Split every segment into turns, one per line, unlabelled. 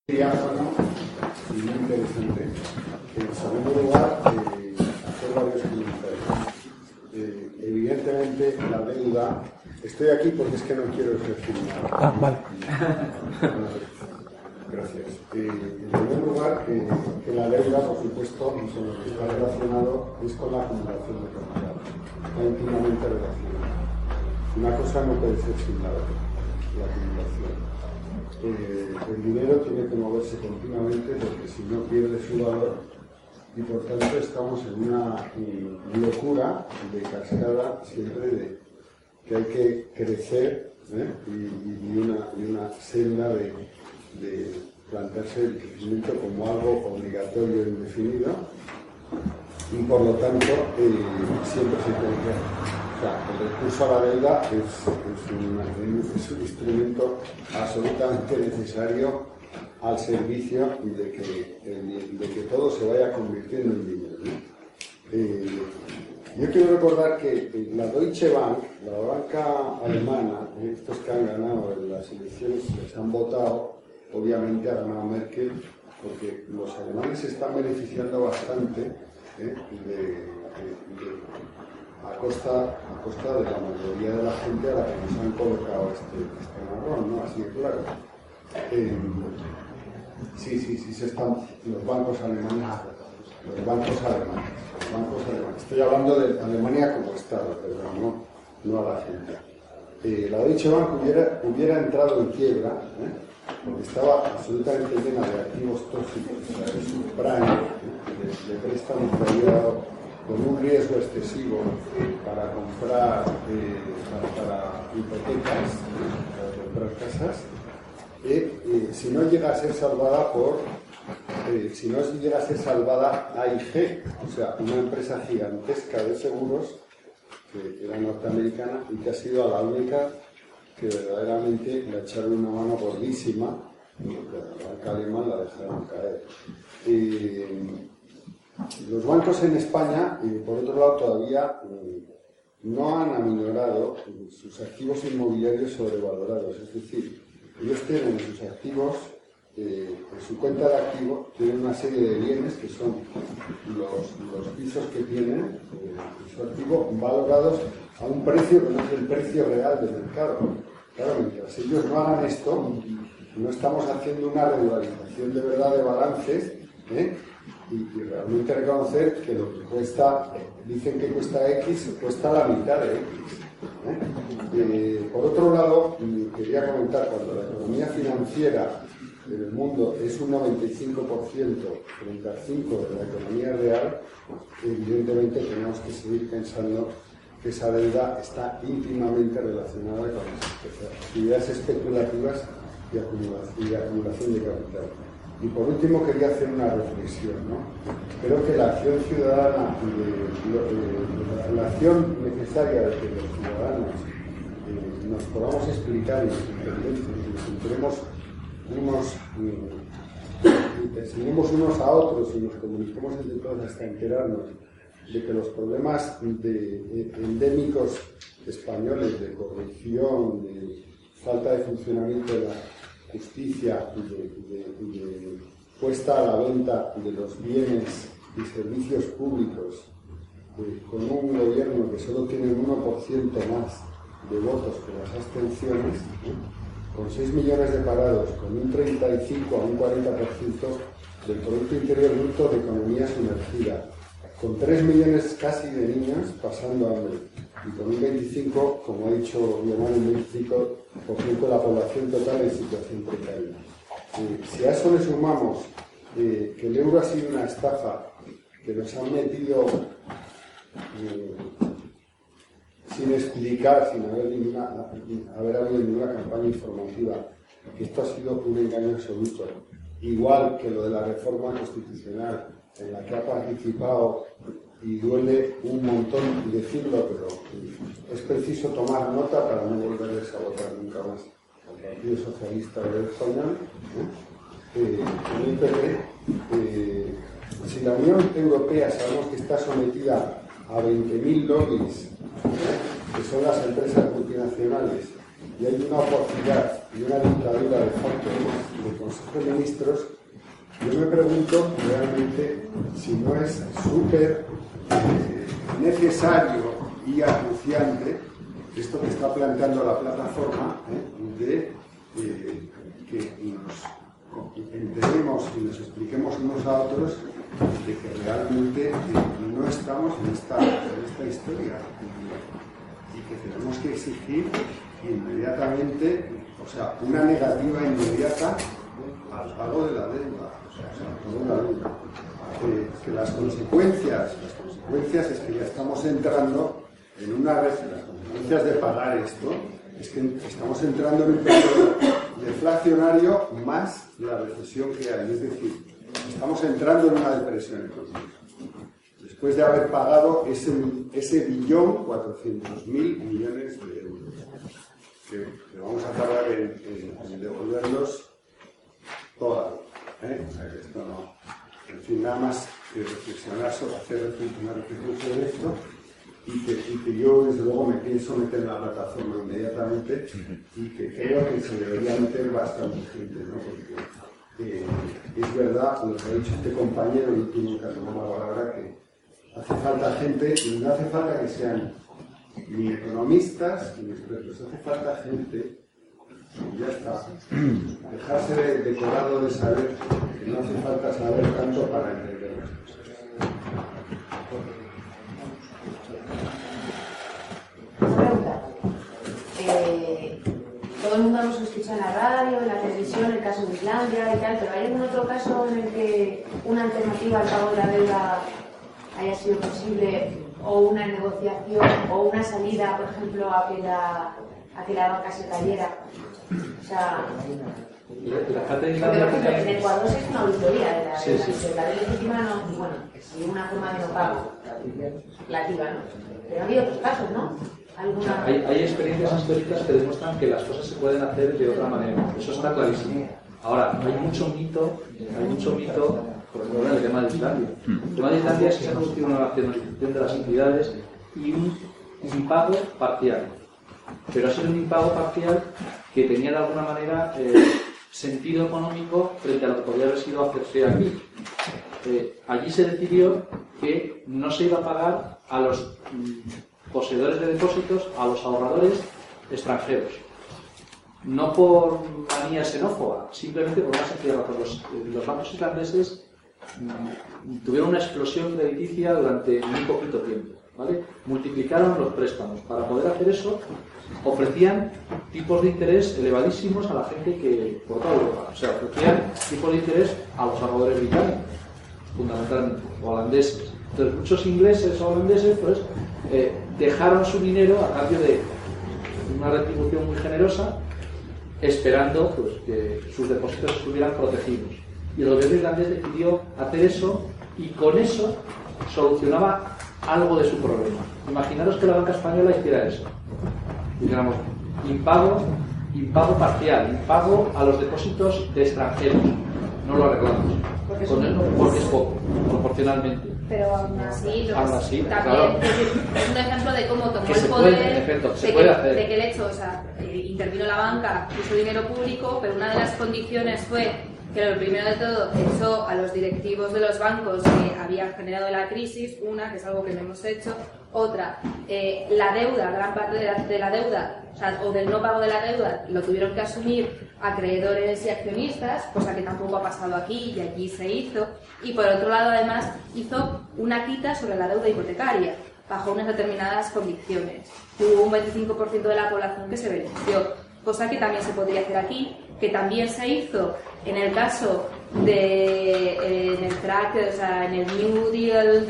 Diáfano y muy interesante. En segundo lugar, hacer varios comentarios. Evidentemente, la deuda. Estoy aquí porque es que no quiero ejercer nada.
Vale.
Gracias. En primer lugar, que la deuda, por supuesto, con lo que está relacionado es con la acumulación de capital. Está íntimamente relacionada. Una cosa no puede ser sin la otra, la acumulación. El dinero tiene que moverse continuamente porque si no pierde su valor y por tanto estamos en una locura de cascada siempre de que hay que crecer y una senda de plantearse el crecimiento como algo obligatorio e indefinido y por lo tanto siempre se tiene que... O sea, el recurso a la deuda es un instrumento absolutamente necesario al servicio de que todo se vaya convirtiendo en dinero, ¿no? Yo quiero recordar que la Deutsche Bank, la banca alemana, estos que han ganado en las elecciones, les han votado, obviamente ha ganado Merkel, porque los alemanes se están beneficiando bastante a costa de la mayoría de la gente a la que nos han colocado este marrón, ¿no? Así de claro. Sí, se están los bancos alemanes. Estoy hablando de Alemania como Estado, pero no a la gente. La Deutsche Bank hubiera entrado en quiebra, porque estaba absolutamente llena de activos tóxicos, o sea, de subprime, de préstamos que había dado con un riesgo excesivo para comprar para hipotecas, para comprar casas, si no llega a ser salvada AIG, o sea, una empresa gigantesca de seguros que era norteamericana y que ha sido la única que verdaderamente le echaron una mano gordísima, la banca alemana la dejaron caer. Los bancos en España, por otro lado, todavía no han aminorado sus activos inmobiliarios sobrevalorados. Es decir, ellos tienen sus activos, en su cuenta de activos, tienen una serie de bienes que son los pisos que tienen en su activo valorados a un precio que no es el precio real del mercado. Claro, mientras ellos no hagan esto, no estamos haciendo una regularización de verdad de balances, y realmente reconocer que lo que cuesta, dicen que cuesta X, cuesta la mitad de X. Por otro lado, quería comentar, cuando la economía financiera en el mundo es un 95% frente al 5% de la economía real, evidentemente tenemos que seguir pensando que esa deuda está íntimamente relacionada con las actividades especulativas y acumulación de capital. Y por último quería hacer una reflexión, ¿no? Creo que la acción ciudadana, la acción necesaria de que los ciudadanos nos podamos explicar y nos enseñemos unos a otros y nos comuniquemos entre todos hasta enterarnos de que los problemas endémicos españoles de corrupción, de falta de funcionamiento de la justicia y de puesta a la venta de los bienes y servicios públicos con un gobierno que solo tiene un 1% más de votos que las abstenciones, con 6 millones de parados, con un 35 a un 40% del Producto Interior Bruto de economía sumergida, con 3 millones casi de niños pasando hambre y con un 25, como ha dicho Leonardo, un 25% de la población total en situación precaria. Si a eso le sumamos que el euro ha sido una estafa, que nos han metido sin explicar, sin haber habido ninguna campaña informativa, que esto ha sido un engaño absoluto, igual que lo de la reforma constitucional, en la que ha participado, y duele un montón decirlo, pero es preciso tomar nota para no volverles a votar nunca más al Partido Socialista Obrero Español, el PP. Si la Unión Europea sabemos que está sometida a 20.000 lobbies, que son las empresas multinacionales, y hay una opacidad y una dictadura de facto del Consejo de Ministros, yo me pregunto realmente si no es súper necesario y acuciante esto que está planteando la plataforma, de que nos entendemos y nos expliquemos unos a otros de que realmente no estamos en esta historia y que tenemos que exigir inmediatamente, o sea, una negativa inmediata al pago de la deuda, o sea, toda la deuda. Que las consecuencias es que ya estamos entrando en una red, las consecuencias de pagar esto, es que estamos entrando en un periodo deflacionario más la recesión que hay, es decir, estamos entrando en una depresión económica. Después de haber pagado ese 1.400.000 millones de euros, que vamos a tardar en devolverlos toda. O sea, que esto no. En fin, nada más que reflexionar sobre hacer una reflexión sobre esto y que yo, desde luego, me pienso meter en la plataforma inmediatamente y que creo que se debería meter bastante gente, ¿no? Porque es verdad, lo que ha dicho este compañero, y tú nunca has tomado la palabra, que hace falta gente, y no hace falta que sean ni economistas ni expertos, hace falta gente. Y ya está. Dejarse de decorado de saber que no hace falta saber tanto para entender las cosas.
Pregunta. Todo el mundo hemos escuchado en la radio, en la televisión, el caso de Islandia y tal, pero ¿hay algún otro caso en el que una alternativa al pago de la deuda haya sido posible, o una negociación, o una salida, por ejemplo, a que la banca se cayera? O sea, en Ecuador se hizo una auditoría de la ley legítima, no, bueno, sí, una forma de no pago relativa, ¿no? Pero ha habido otros casos, ¿no?
Hay experiencias históricas que demuestran que las cosas se pueden hacer de otra manera, eso está clarísimo. Ahora, hay mucho mito, por ejemplo, en el tema de Islandia. El tema de Islandia es que se ha producido una racionalización de las entidades y un impago parcial. Pero ha sido un impago parcial que tenía de alguna manera sentido económico frente a lo que podría haber sido hacerse aquí. Allí se decidió que no se iba a pagar a los poseedores de depósitos, a los ahorradores extranjeros. No por manía xenófoba, simplemente por una sencilla razón. Los bancos islandeses tuvieron una explosión crediticia durante muy poquito tiempo, ¿vale? Multiplicaron los préstamos. Para poder hacer eso, ofrecían tipos de interés elevadísimos a la gente que por toda Europa. O sea, ofrecían tipos de interés a los ahorradores británicos, fundamentalmente, o holandeses. Entonces, muchos ingleses o holandeses pues, dejaron su dinero a cambio de una retribución muy generosa, esperando pues, que sus depósitos estuvieran protegidos. Y el gobierno irlandés decidió hacer eso y con eso solucionaba algo de su problema. Imaginaros que la banca española hiciera eso. Dijéramos, impago parcial, impago a los depósitos de extranjeros. No lo arreglamos. Porque es poco, proporcionalmente.
Pero aún así,
también
claro. Es un ejemplo de cómo tomó el poder, de que el hecho, o sea, intervino la banca, puso dinero público, pero una de las condiciones fue que lo primero de todo echó a los directivos de los bancos que habían generado la crisis, una, que es algo que no hemos hecho, otra, la deuda, gran parte de la deuda, o del no pago de la deuda, lo tuvieron que asumir acreedores y accionistas, cosa que tampoco ha pasado aquí y allí se hizo, y por otro lado además hizo una quita sobre la deuda hipotecaria, bajo unas determinadas condiciones. Hubo un 25% de la población que se benefició, cosa que también se podría hacer aquí, que también se hizo en el caso en el track, o sea, en el New Deal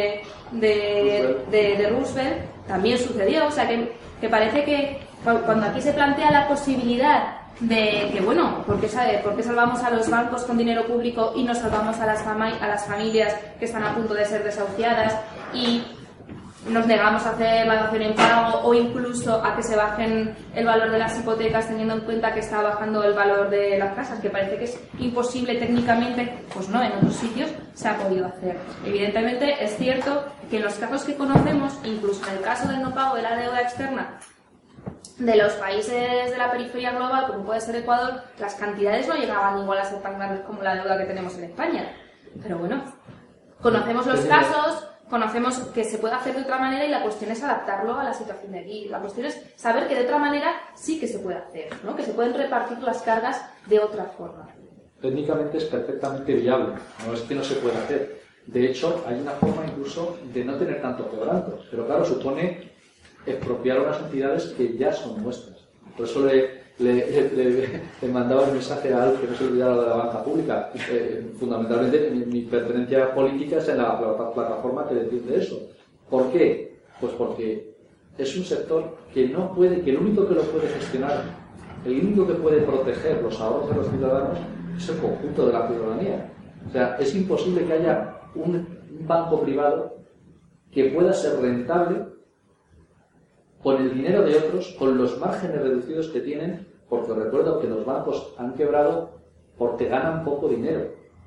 de Roosevelt, también sucedió, o sea, que parece que cuando aquí se plantea la posibilidad de que, bueno, ¿por qué salvamos a los bancos con dinero público y no salvamos a las familias que están a punto de ser desahuciadas y nos negamos a hacer la dación en pago o incluso a que se bajen el valor de las hipotecas teniendo en cuenta que está bajando el valor de las casas, que parece que es imposible técnicamente? Pues no, en otros sitios se ha podido hacer. Evidentemente es cierto que en los casos que conocemos, incluso en el caso del no pago de la deuda externa, de los países de la periferia global, como puede ser Ecuador, las cantidades no llegaban igual a ser tan grandes como la deuda que tenemos en España. Pero bueno, conocemos los casos, conocemos que se puede hacer de otra manera y la cuestión es adaptarlo a la situación de aquí. La cuestión es saber que de otra manera sí que se puede hacer, ¿no? Que se pueden repartir las cargas de otra forma.
Técnicamente es perfectamente viable, no es que no se pueda hacer. De hecho, hay una forma incluso de no tener tanto quebranto, pero claro, supone expropiar unas entidades que ya son nuestras. Por eso le mandaba el mensaje a Alf que no se olvidara de la banca pública. Fundamentalmente, mi pertenencia política es en la plataforma que defiende eso. ¿Por qué? Pues porque es un sector que no puede, que el único que lo puede gestionar, el único que puede proteger los ahorros de los ciudadanos es el conjunto de la ciudadanía. O sea, es imposible que haya un banco privado que pueda ser rentable con el dinero de otros, con los márgenes reducidos que tienen, porque recuerdo que los bancos han quebrado porque ganan poco dinero.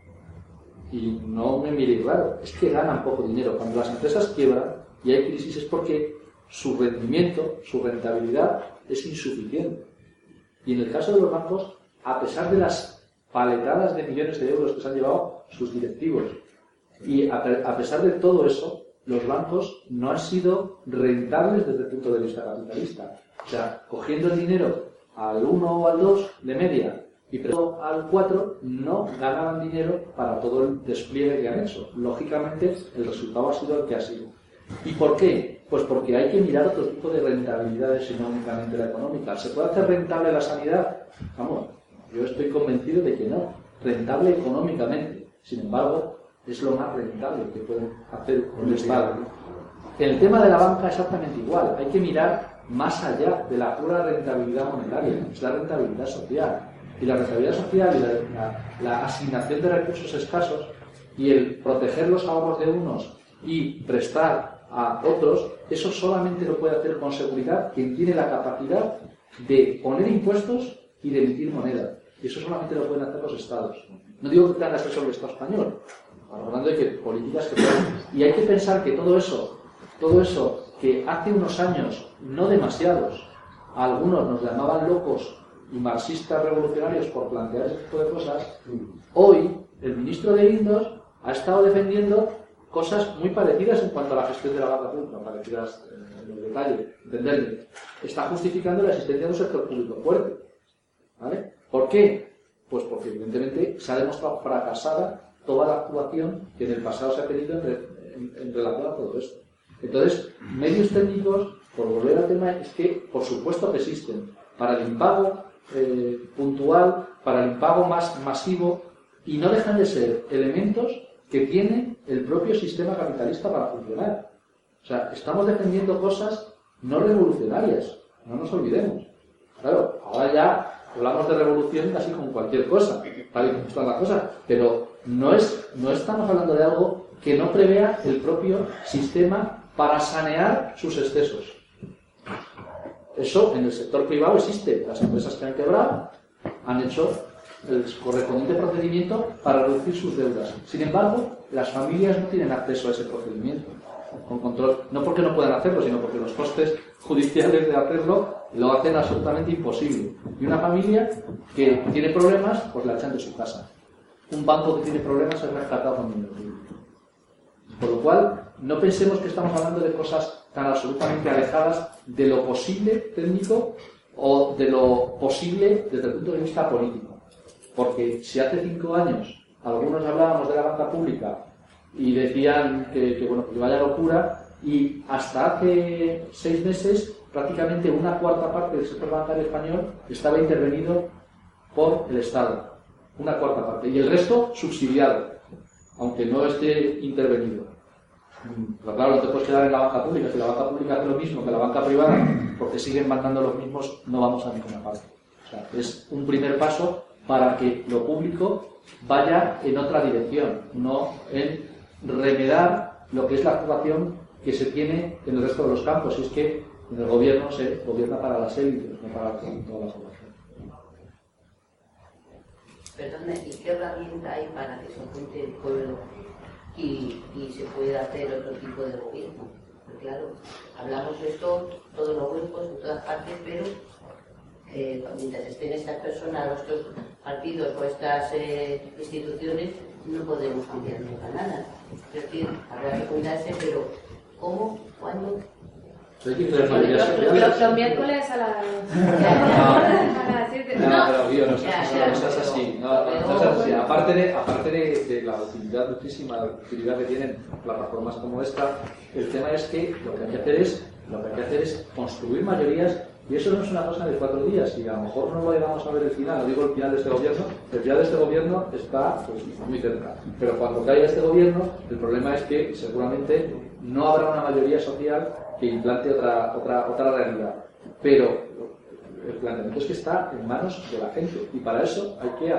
Y no me miréis raro, es que ganan poco dinero. Cuando las empresas quiebran y hay crisis es porque su rendimiento, su rentabilidad es insuficiente. Y en el caso de los bancos, a pesar de las paletadas de millones de euros que se han llevado sus directivos, y a pesar de todo eso, los bancos no han sido rentables desde el punto de vista capitalista. O sea, cogiendo el dinero al 1 o al 2 de media y pero al 4, no ganaban dinero para todo el despliegue que han hecho. Lógicamente, el resultado ha sido el que ha sido. ¿Y por qué? Pues porque hay que mirar otro tipo de rentabilidades y no únicamente la económica. ¿Se puede hacer rentable la sanidad? Vamos, yo estoy convencido de que no. Rentable económicamente. Sin embargo, es lo más rentable que puede hacer un Estado. En el tema de la banca exactamente igual. Hay que mirar más allá de la pura rentabilidad monetaria. Es la rentabilidad social. Y la rentabilidad social y la asignación de recursos escasos y el proteger los ahorros de unos y prestar a otros, eso solamente lo puede hacer con seguridad quien tiene la capacidad de poner impuestos y de emitir moneda. Y eso solamente lo pueden hacer los Estados. No digo que tenga que ser solo el Estado español. Hablando de que políticas que pueden. Y hay que pensar que todo eso que hace unos años, no demasiados, a algunos nos llamaban locos y marxistas revolucionarios por plantear ese tipo de cosas, hoy el ministro de Guindos ha estado defendiendo cosas muy parecidas en cuanto a la gestión de la banca pública, parecidas en el detalle, entenderme. Está justificando la existencia de un sector público fuerte. ¿Vale? ¿Por qué? Pues porque evidentemente se ha demostrado fracasada toda la actuación que en el pasado se ha tenido en relación a todo esto. Entonces, medios técnicos, por volver al tema, es que por supuesto que existen para el impago puntual, para el impago más masivo, y no dejan de ser elementos que tiene el propio sistema capitalista para funcionar. O sea, estamos defendiendo cosas no revolucionarias, no nos olvidemos. Claro, ahora ya hablamos de revolución casi con cualquier cosa, tal y como están las cosas, pero no estamos hablando de algo que no prevea el propio sistema para sanear sus excesos. Eso en el sector privado existe. Las empresas que han quebrado han hecho el correspondiente procedimiento para reducir sus deudas. Sin embargo, las familias no tienen acceso a ese procedimiento con control, no porque no puedan hacerlo, sino porque los costes judiciales de hacerlo lo hacen absolutamente imposible. Y una familia que tiene problemas, pues la echan de su casa. Un banco que tiene problemas es rescatado con dinero público. Por lo cual, no pensemos que estamos hablando de cosas tan absolutamente alejadas de lo posible técnico o de lo posible desde el punto de vista político. Porque si hace 5 años algunos hablábamos de la banca pública y decían que vaya locura, y hasta hace 6 meses prácticamente una cuarta parte del sector bancario español estaba intervenido por el Estado. Una cuarta parte. Y el resto subsidiado, aunque no esté intervenido. Pero claro, no te puedes quedar en la banca pública. Si la banca pública hace lo mismo que la banca privada, porque siguen mandando los mismos, no vamos a ninguna parte. O sea, es un primer paso para que lo público vaya en otra dirección, no en remedar lo que es la actuación que se tiene en el resto de los campos. Y es que en el gobierno se gobierna para las élites, no para toda la población.
Perdona, ¿y qué herramienta hay para que se junte el pueblo y se pueda hacer otro tipo de gobierno? Claro, hablamos de esto todos los grupos, en todas partes, pero mientras estén estas personas, o estos partidos o estas instituciones, no podemos cambiar nunca nada. Es decir, habrá que cuidarse, pero ¿cómo? ¿Cuándo?
Los miércoles a las...
No, pero Guido, no seas así. No seas así. Aparte de la utilidad muchísima, la utilidad que tienen plataformas como esta, el tema es que lo que hay que hacer es construir mayorías. Y eso no es una cosa de 4 días, y a lo mejor no lo vamos a ver el final, no digo el final de este gobierno, el final de este gobierno está pues, muy cerca. Pero cuando caiga este gobierno, el problema es que seguramente no habrá una mayoría social que implante otra realidad. Pero el planteamiento es que está en manos de la gente, y para eso hay que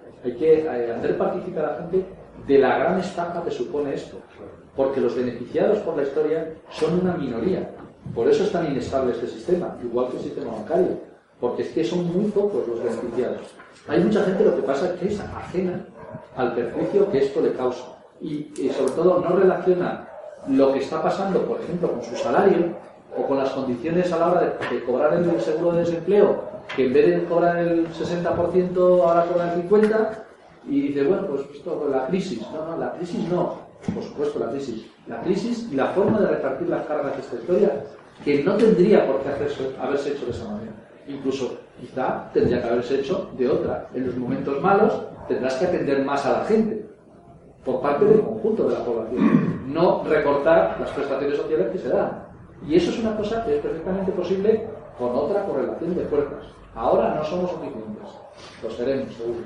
hacer participar a la gente de la gran estafa que supone esto. Porque los beneficiados por la historia son una minoría. Por eso es tan inestable este sistema, igual que el sistema bancario, porque es que son muy pocos los beneficiados. Hay mucha gente, lo que pasa es que es ajena al perjuicio que esto le causa y sobre todo no relaciona lo que está pasando, por ejemplo, con su salario o con las condiciones a la hora de cobrar el seguro de desempleo, que en vez de cobrar el 60% ahora cobra el 50%, y dice, bueno, pues esto, la crisis. No, la crisis no. Por supuesto, la crisis y la forma de repartir las cargas de esta historia, que no tendría por qué haberse hecho de esa manera. Incluso, quizá, tendría que haberse hecho de otra. En los momentos malos tendrás que atender más a la gente, por parte del conjunto de la población. No recortar las prestaciones sociales que se dan. Y eso es una cosa que es perfectamente posible con otra correlación de fuerzas. Ahora no somos suficientes. Lo seremos, seguro.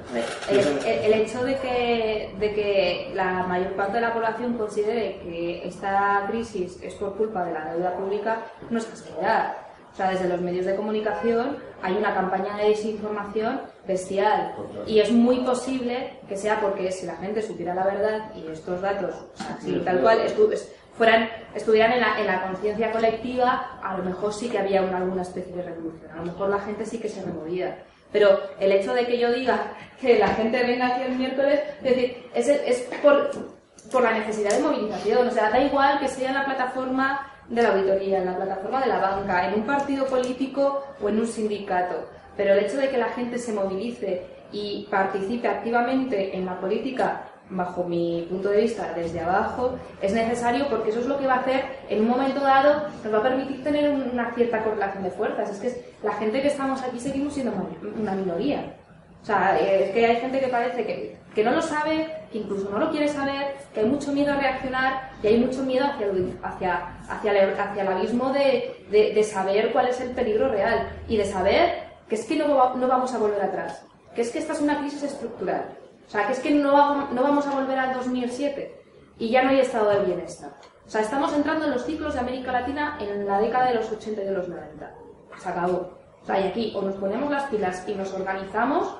El hecho de que la mayor parte de la población considere que esta crisis es por culpa de la deuda pública no es casualidad. O sea, desde los medios de comunicación hay una campaña de desinformación bestial. Y es muy posible que sea porque si la gente supiera la verdad y estos datos, o sea, si tal cual estuvieran en la conciencia colectiva, a lo mejor sí que había alguna especie de revolución. A lo mejor la gente sí que se removía. Pero el hecho de que yo diga que la gente venga aquí el miércoles, es decir, es por la necesidad de movilización. O sea, da igual que sea en la plataforma de la auditoría, en la plataforma de la banca, en un partido político o en un sindicato. Pero el hecho de que la gente se movilice y participe activamente en la política, bajo mi punto de vista, desde abajo, es necesario porque eso es lo que va a hacer, en un momento dado, nos va a permitir tener una cierta correlación de fuerzas. Es que la gente que estamos aquí seguimos siendo una minoría. O sea, es que hay gente que parece que no lo sabe, que incluso no lo quiere saber, que hay mucho miedo a reaccionar y hay mucho miedo hacia el abismo de saber cuál es el peligro real y de saber que es que no vamos a volver atrás, que es que esta es una crisis estructural. O sea, que es que no vamos a volver al 2007 y ya no hay estado de bienestar. O sea, estamos entrando en los ciclos de América Latina en la década de los 80 y de los 90. Se acabó. O sea, y aquí o nos ponemos las pilas y nos organizamos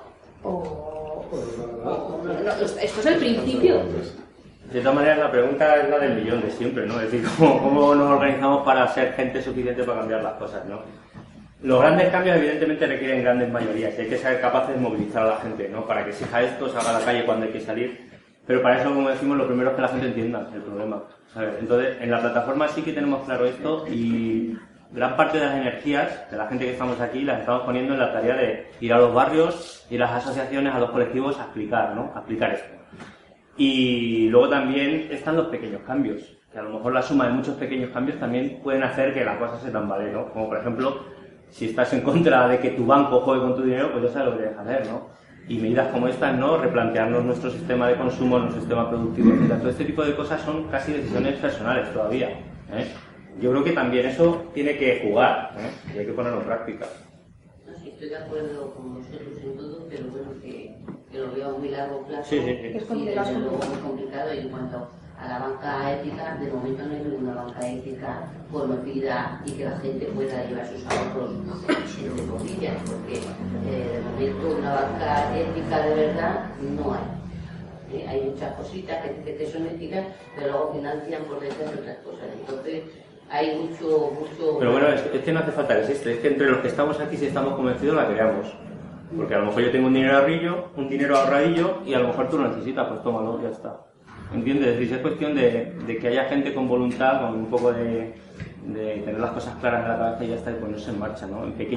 esto es el principio.
De todas maneras, la pregunta es la del millón de siempre, ¿no? Es decir, ¿cómo nos organizamos para ser gente suficiente para cambiar las cosas, ¿no? Los grandes cambios evidentemente requieren grandes mayorías y hay que ser capaces de movilizar a la gente, ¿no? Para que exija esto, salga a la calle cuando hay que salir. Pero para eso, como decimos, lo primero es que la gente entienda el problema, ¿sabes? Entonces, en la plataforma sí que tenemos claro esto y gran parte de las energías de la gente que estamos aquí las estamos poniendo en la tarea de ir a los barrios, ir a las asociaciones, a los colectivos a explicar, ¿no? A explicar esto. Y luego también están los pequeños cambios, que a lo mejor la suma de muchos pequeños cambios también pueden hacer que la cosa se tambalee, ¿no? Como por ejemplo, si estás en contra de que tu banco juegue con tu dinero, pues ya sabes lo que tienes que hacer, ¿no? Y medidas como estas, ¿no? Replantearnos nuestro sistema de consumo, nuestro sistema productivo, etc. Todo este tipo de cosas son casi decisiones personales todavía, ¿eh? Yo creo que también eso tiene que jugar, ¿eh? Y hay que ponerlo en práctica.
No, sí, estoy de acuerdo con vosotros en todo, pero bueno, que lo veo a muy largo plazo.
Sí.
Es complicado. Muy complicado. Y en cuanto a la banca ética, de momento no hay ninguna banca ética conocida y que la gente pueda llevar sus ahorros entre comillas, porque de momento una banca ética de verdad no hay. Hay muchas cositas que dicen que son éticas, pero luego financian por detrás de otras cosas. Entonces hay mucho...
Pero bueno, es que no hace falta que existe, es que entre los que estamos aquí, si estamos convencidos, la creamos. Porque a lo mejor yo tengo un dinero ahorradillo y a lo mejor tú lo necesitas, pues tómalo, ya está. ¿Entiendes? Es decir, es cuestión de que haya gente con voluntad, con un poco de tener las cosas claras en la cabeza y ya está, y ponerse en marcha, ¿no? En